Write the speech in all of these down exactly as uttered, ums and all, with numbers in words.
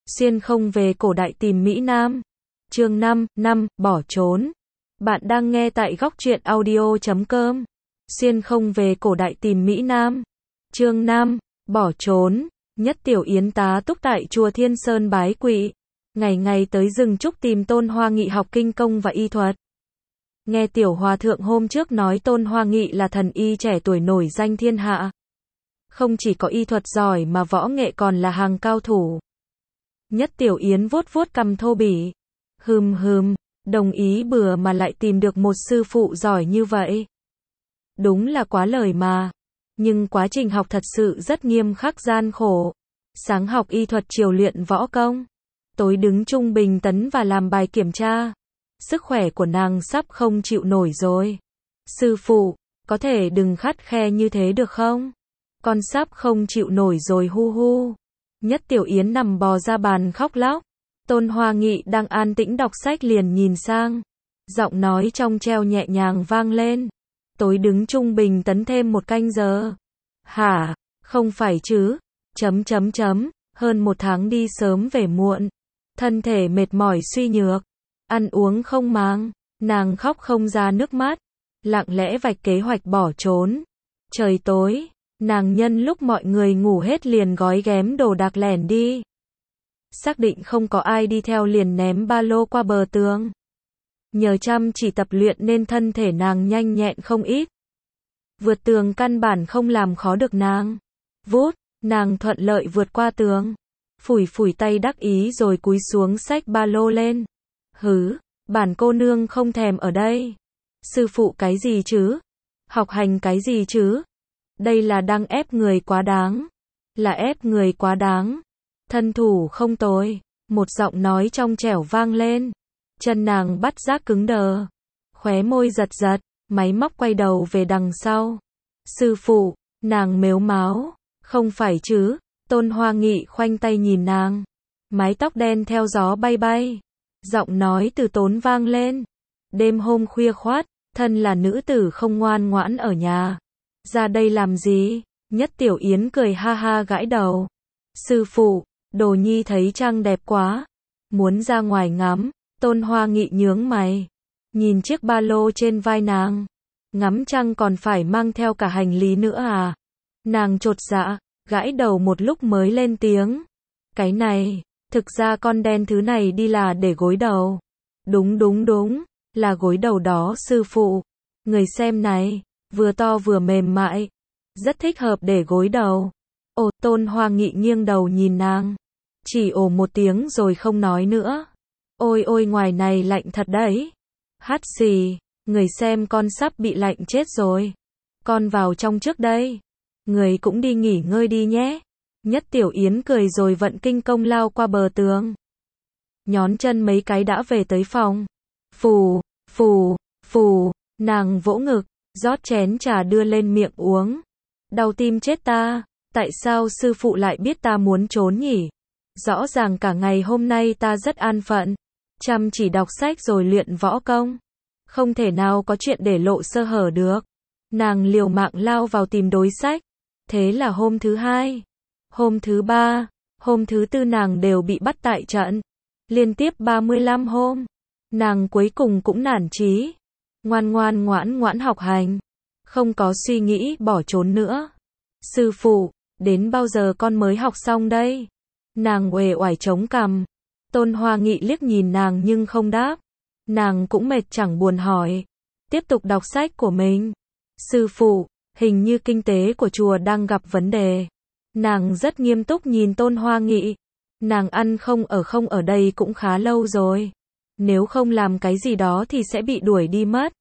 Xuyên không về cổ đại tìm Mỹ Nam. Chương năm, năm, bỏ trốn. Bạn đang nghe tại góc truyện audio chấm com. Xuyên không về cổ đại tìm Mỹ Nam. Chương năm, bỏ trốn. Nhất Tiểu Yến tá túc tại chùa Thiên Sơn bái quỵ. Ngày ngày tới rừng trúc tìm Tôn Hoa Nghị học kinh công và y thuật. Nghe Tiểu Hòa Thượng hôm trước nói Tôn Hoa Nghị là thần y trẻ tuổi nổi danh thiên hạ. Không chỉ có y thuật giỏi mà võ nghệ còn là hàng cao thủ. Nhất Tiểu Yến vuốt vuốt cằm thô bỉ. Hừm hừm, đồng ý bừa mà lại tìm được một sư phụ giỏi như vậy. Đúng là quá lời mà. Nhưng quá trình học thật sự rất nghiêm khắc gian khổ. Sáng học y thuật, chiều luyện võ công. Tối đứng trung bình tấn và làm bài kiểm tra. Sức khỏe của nàng sắp không chịu nổi rồi. Sư phụ, có thể đừng khắt khe như thế được không? Con sắp không chịu nổi rồi hu hu. Nhất Tiểu Yến nằm bò ra bàn khóc lóc. Tôn Hoa Nghị đang an tĩnh đọc sách liền nhìn sang. Giọng nói trong treo nhẹ nhàng vang lên. Tối đứng trung bình tấn thêm một canh giờ. Hả? Không phải chứ? Chấm chấm chấm. Hơn một tháng đi sớm về muộn. Thân thể mệt mỏi suy nhược. Ăn uống không màng. Nàng khóc không ra nước mắt. Lặng lẽ vạch kế hoạch bỏ trốn. Trời tối. Nàng nhân lúc mọi người ngủ hết liền gói ghém đồ đạc lẻn đi. Xác định không có ai đi theo liền ném ba lô qua bờ tường. Nhờ chăm chỉ tập luyện nên thân thể nàng nhanh nhẹn không ít. Vượt tường căn bản không làm khó được nàng. Vút, nàng thuận lợi vượt qua tường. Phủi phủi tay đắc ý rồi cúi xuống xách ba lô lên. Hứ, bản cô nương không thèm ở đây. Sư phụ cái gì chứ? Học hành cái gì chứ? Đây là đang ép người quá đáng. Là ép người quá đáng. Thân thủ không tồi. Một giọng nói trong trẻo vang lên. Chân nàng bắt giác cứng đờ. Khóe môi giật giật. Máy móc quay đầu về đằng sau. Sư phụ, nàng mếu máo. Không phải chứ? Tôn Hoa Nghị khoanh tay nhìn nàng. Mái tóc đen theo gió bay bay. Giọng nói từ tốn vang lên. Đêm hôm khuya khoắt, thân là nữ tử không ngoan ngoãn ở nhà. Ra đây làm gì? Nhất Tiểu Yến cười ha ha gãi đầu. Sư phụ, đồ nhi thấy trăng đẹp quá. Muốn ra ngoài ngắm. Tôn Hoa Nghị nhướng mày. Nhìn chiếc ba lô trên vai nàng. Ngắm trăng còn phải mang theo cả hành lý nữa à? Nàng chột dạ, gãi đầu một lúc mới lên tiếng. Cái này, thực ra con đen thứ này đi là để gối đầu. Đúng đúng đúng, là gối đầu đó sư phụ. Người xem này, vừa to vừa mềm mại. Rất thích hợp để gối đầu. Ồ, Tôn Hoa Nghị nghiêng đầu nhìn nàng. Chỉ ồ một tiếng rồi không nói nữa. Ôi ôi ngoài này lạnh thật đấy. Hắt xì, người xem con sắp bị lạnh chết rồi. Con vào trong trước đây. Người cũng đi nghỉ ngơi đi nhé. Nhất Tiểu Yến cười rồi vận kinh công lao qua bờ tường. Nhón chân mấy cái đã về tới phòng. Phù, phù, phù, nàng vỗ ngực, rót chén trà đưa lên miệng uống. Đau tim chết ta, tại sao sư phụ lại biết ta muốn trốn nhỉ? Rõ ràng cả ngày hôm nay ta rất an phận, chăm chỉ đọc sách rồi luyện võ công. Không thể nào có chuyện để lộ sơ hở được. Nàng liều mạng lao vào tìm đối sách. Thế là hôm thứ hai, hôm thứ ba, hôm thứ tư nàng đều bị bắt tại trận. Liên tiếp ba mươi lăm hôm. Nàng cuối cùng cũng nản chí. Ngoan ngoan ngoãn ngoãn học hành. Không có suy nghĩ bỏ trốn nữa. Sư phụ, đến bao giờ con mới học xong đây? Nàng uể oải chống cằm. Tôn Hoa Nghị liếc nhìn nàng nhưng không đáp. Nàng cũng mệt chẳng buồn hỏi. Tiếp tục đọc sách của mình. Sư phụ, hình như kinh tế của chùa đang gặp vấn đề. Nàng rất nghiêm túc nhìn Tôn Hoa Nghị. Nàng ăn không ở không ở đây cũng khá lâu rồi. Nếu không làm cái gì đó thì sẽ bị đuổi đi mất.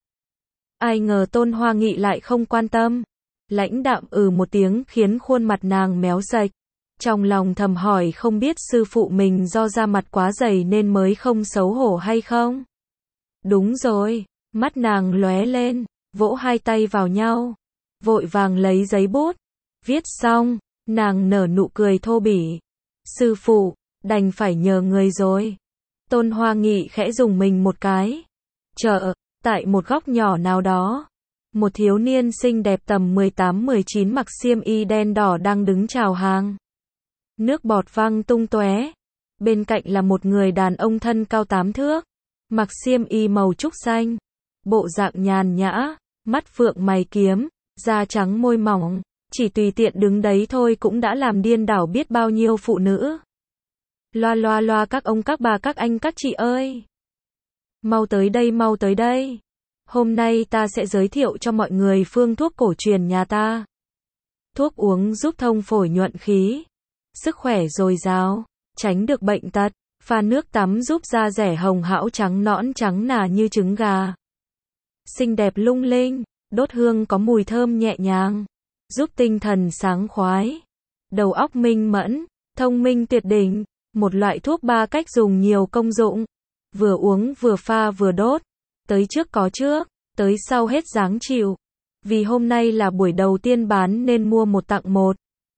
Ai ngờ Tôn Hoa Nghị lại không quan tâm. Lãnh đạm ừ một tiếng khiến khuôn mặt nàng méo sạch. Trong lòng thầm hỏi không biết sư phụ mình do da mặt quá dày nên mới không xấu hổ hay không? Đúng rồi, mắt nàng lóe lên, vỗ hai tay vào nhau. Vội vàng lấy giấy bút. Viết xong, nàng nở nụ cười thô bỉ. Sư phụ, đành phải nhờ người rồi. Tôn Hoa Nghị khẽ dùng mình một cái. Chợ, tại một góc nhỏ nào đó. Một thiếu niên xinh đẹp tầm mười tám mười chín mặc xiêm y đen đỏ đang đứng chào hàng. Nước bọt văng tung tóe. Bên cạnh là một người đàn ông thân cao tám thước, mặc xiêm y màu trúc xanh, bộ dạng nhàn nhã, mắt phượng mày kiếm, da trắng môi mỏng, chỉ tùy tiện đứng đấy thôi cũng đã làm điên đảo biết bao nhiêu phụ nữ. Loa loa loa các ông các bà các anh các chị ơi! Mau tới đây mau tới đây! Hôm nay ta sẽ giới thiệu cho mọi người phương thuốc cổ truyền nhà ta. Thuốc uống giúp thông phổi nhuận khí, sức khỏe dồi dào, tránh được bệnh tật, pha nước tắm giúp da rẻ hồng hão trắng nõn trắng nà như trứng gà. Xinh đẹp lung linh, đốt hương có mùi thơm nhẹ nhàng, giúp tinh thần sáng khoái, đầu óc minh mẫn, thông minh tuyệt đỉnh. Một loại thuốc ba cách dùng nhiều công dụng, vừa uống vừa pha vừa đốt, tới trước có trước, tới sau hết dáng chịu. Vì hôm nay là buổi đầu tiên bán nên mua một tặng một.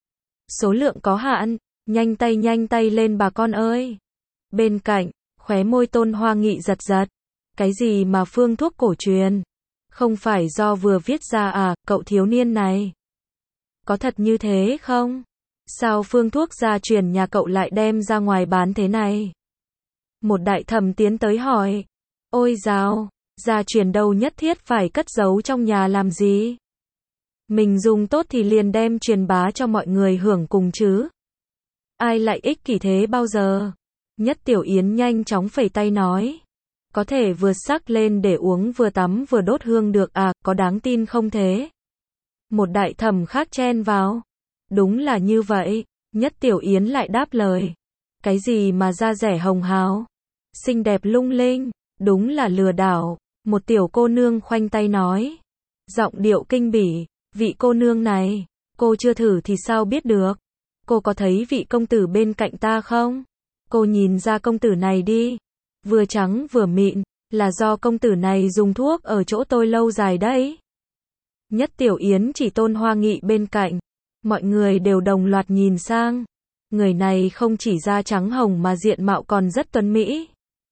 Số lượng có hạn, nhanh tay nhanh tay lên bà con ơi. Bên cạnh, khóe môi Tôn Hoa Nghị giật giật. Cái gì mà phương thuốc cổ truyền? Không phải do vừa viết ra à, cậu thiếu niên này? Có thật như thế không? Sao phương thuốc gia truyền nhà cậu lại đem ra ngoài bán thế này? Một đại thẩm tiến tới hỏi. Ôi dào, gia truyền đâu nhất thiết phải cất giấu trong nhà làm gì? Mình dùng tốt thì liền đem truyền bá cho mọi người hưởng cùng chứ. Ai lại ích kỷ thế bao giờ? Nhất Tiểu Yến nhanh chóng phẩy tay nói. Có thể vừa sắc lên để uống vừa tắm vừa đốt hương được à, có đáng tin không thế? Một đại thẩm khác chen vào. Đúng là như vậy, Nhất Tiểu Yến lại đáp lời. Cái gì mà da rẻ hồng hào, xinh đẹp lung linh, đúng là lừa đảo. Một tiểu cô nương khoanh tay nói. Giọng điệu kinh bỉ, vị cô nương này, cô chưa thử thì sao biết được? Cô có thấy vị công tử bên cạnh ta không? Cô nhìn ra công tử này đi, vừa trắng vừa mịn, là do công tử này dùng thuốc ở chỗ tôi lâu dài đấy. Nhất Tiểu Yến chỉ Tôn Hoa Nghị bên cạnh. Mọi người đều đồng loạt nhìn sang. Người này không chỉ da trắng hồng mà diện mạo còn rất tuấn mỹ.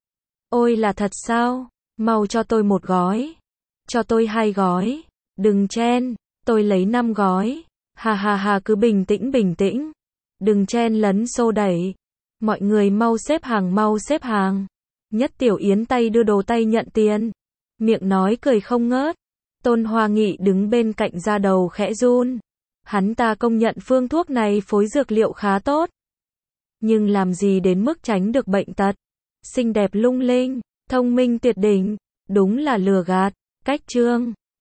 Ôi là thật sao? Mau cho tôi một gói. Cho tôi hai gói. Đừng chen, tôi lấy năm gói. Hà hà hà cứ bình tĩnh bình tĩnh. Đừng chen lấn xô đẩy. Mọi người mau xếp hàng mau xếp hàng. Nhất Tiểu Yến tay đưa đồ tay nhận tiền. Miệng nói cười không ngớt. Tôn Hoa Nghị đứng bên cạnh da đầu khẽ run. Hắn ta công nhận phương thuốc này phối dược liệu khá tốt. Nhưng làm gì đến mức tránh được bệnh tật. Xinh đẹp lung linh, thông minh tuyệt đỉnh, đúng là lừa gạt. Cách chương